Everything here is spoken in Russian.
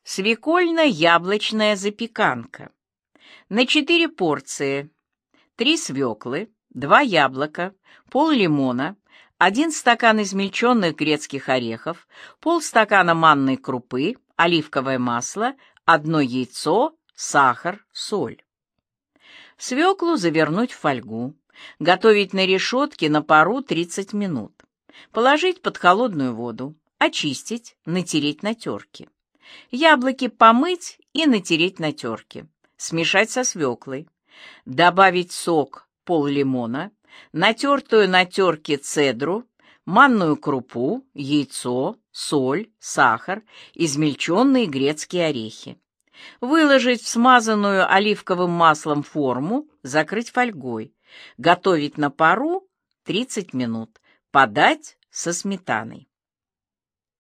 Свекольно-яблочная запеканка. На 4 порции: 3 свеклы, 2 яблока, пол-лимона, 1 стакан измельченных грецких орехов, полстакана манной крупы, оливковое масло, 1 яйцо, сахар, соль. Свеклу завернуть в фольгу, готовить на решетке на пару 30 минут. Положить под холодную воду, очистить, натереть на терке. Яблоки помыть и натереть на терке. Смешать со свеклой. Добавить сок пол-лимона, натертую на терке цедру, манную крупу, яйцо, соль, сахар, измельченные грецкие орехи. Выложить в смазанную оливковым маслом форму, закрыть фольгой. Готовить на пару 30 минут. Подать со сметаной.